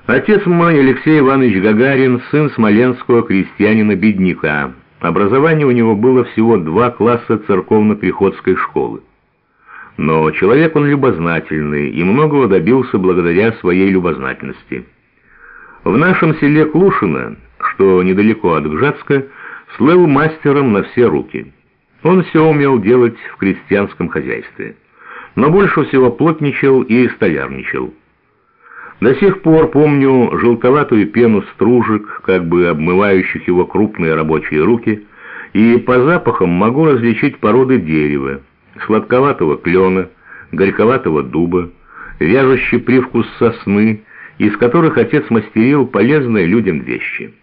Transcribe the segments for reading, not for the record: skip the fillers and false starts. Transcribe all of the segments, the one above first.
Отец мой, Алексей Иванович Гагарин, сын смоленского крестьянина-бедняка. Образование у него было всего 2 класса церковно-приходской школы. Но человек он любознательный и многого добился благодаря своей любознательности. В нашем селе Клушино, что недалеко от Гжатска, слыл мастером на все руки. Он все умел делать в крестьянском хозяйстве, но больше всего плотничал и столярничал. До сих пор помню желтоватую пену стружек, как бы обмывающих его крупные рабочие руки, и по запахам могу различить породы дерева: сладковатого клена, горьковатого дуба, вяжущий привкус сосны, из которых отец мастерил полезные людям вещи.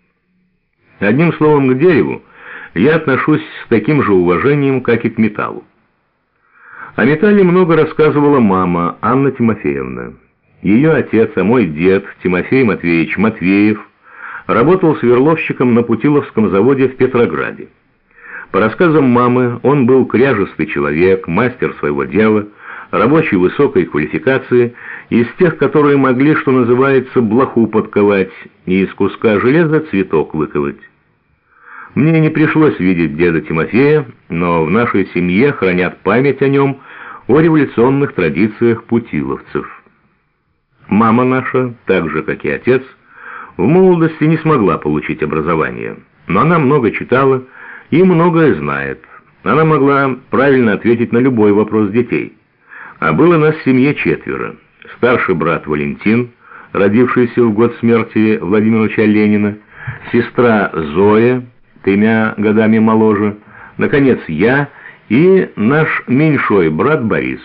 Одним словом, к дереву я отношусь с таким же уважением, как и к металлу. О металле много рассказывала мама Анна Тимофеевна. Ее отец, а мой дед, Тимофей Матвеевич Матвеев, работал сверловщиком на Путиловском заводе в Петрограде. По рассказам мамы, он был кряжестый человек, мастер своего дела, рабочий высокой квалификации, из тех, которые могли, что называется, блоху подковать и из куска железа цветок выковать. Мне не пришлось видеть деда Тимофея, но в нашей семье хранят память о нем, о революционных традициях путиловцев. Мама наша, так же, как и отец, в молодости не смогла получить образование, но она много читала и многое знает. Она могла правильно ответить на любой вопрос детей. А было нас в семье 4. Старший брат Валентин, родившийся в год смерти Владимира Ильича Ленина, сестра Зоя, 3 годами моложе, наконец я и наш меньшой брат Борис.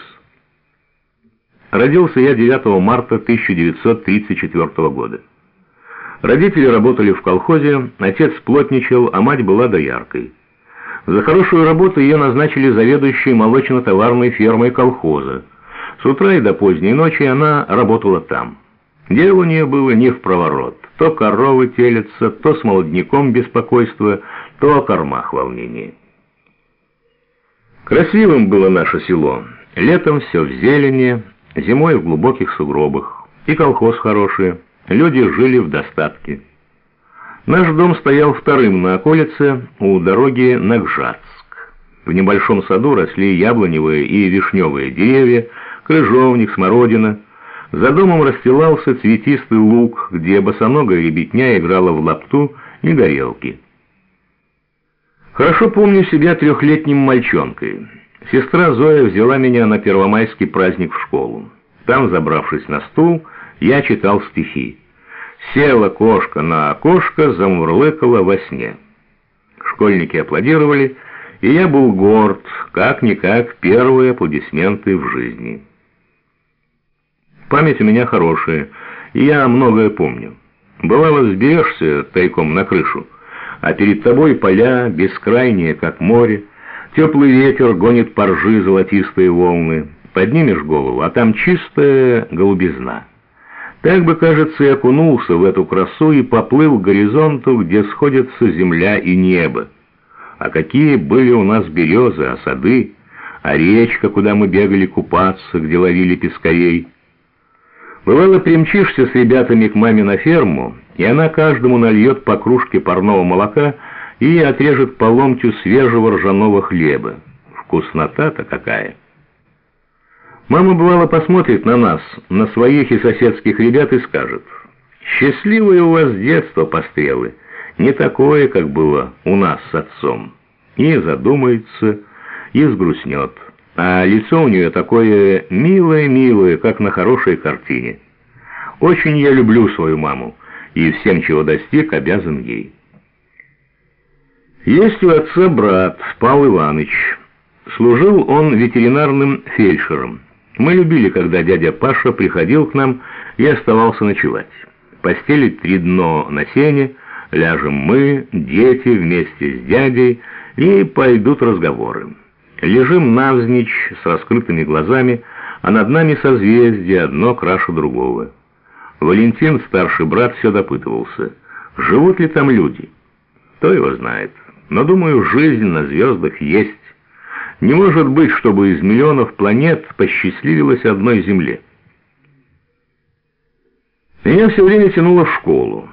Родился я 9 марта 1934 года. Родители работали в колхозе, отец плотничал, а мать была дояркой. За хорошую работу ее назначили заведующей молочно-товарной фермой колхоза. С утра и до поздней ночи она работала там. Дело у нее было не впроворот. То коровы телятся, то с молодняком беспокойство, то о кормах волнение. Красивым было наше село. Летом все в зелени, зимой в глубоких сугробах. И колхоз хороший, люди жили в достатке. Наш дом стоял вторым на околице у дороги на Гжатск. В небольшом саду росли яблоневые и вишневые деревья, крыжовник, смородина. За домом расстилался цветистый луг, где босоногая ребятня играла в лапту и горелки. Хорошо помню себя 3-летним мальчонкой. Сестра Зоя взяла меня на первомайский праздник в школу. Там, забравшись на стул, я читал стихи. Села кошка на окошко, замурлыкала во сне. Школьники аплодировали, и я был горд, как-никак первые аплодисменты в жизни. Память у меня хорошая, и я многое помню. Бывало, взберешься тайком на крышу, а перед тобой поля, бескрайние, как море, теплый ветер гонит по ржи золотистые волны, поднимешь голову, а там чистая голубизна. Так бы, кажется, и окунулся в эту красу и поплыл к горизонту, где сходятся земля и небо. А какие были у нас березы, а сады, а речка, куда мы бегали купаться, где ловили пескарей. Бывало, примчишься с ребятами к маме на ферму, и она каждому нальет по кружке парного молока и отрежет по ломтю свежего ржаного хлеба. Вкуснота-то какая! Мама, бывало, посмотрит на нас, на своих и соседских ребят, и скажет: «Счастливое у вас детство, пострелы, не такое, как было у нас с отцом». И задумается, и сгрустнет. А лицо у нее такое милое-милое, как на хорошей картине. Очень я люблю свою маму, и всем, чего достиг, обязан ей. Есть у отца брат, Павел Иванович. Служил он ветеринарным фельдшером. Мы любили, когда дядя Паша приходил к нам и оставался ночевать. Постелить 3 дно на сене, ляжем мы, дети, вместе с дядей, и пойдут разговоры. Лежим навзничь с раскрытыми глазами, а над нами созвездия, одно краше другого. Валентин, старший брат, все допытывался, живут ли там люди. Кто его знает, но, думаю, жизнь на звездах есть. Не может быть, чтобы из миллионов планет посчастливилось одной Земле. Меня все время тянуло в школу.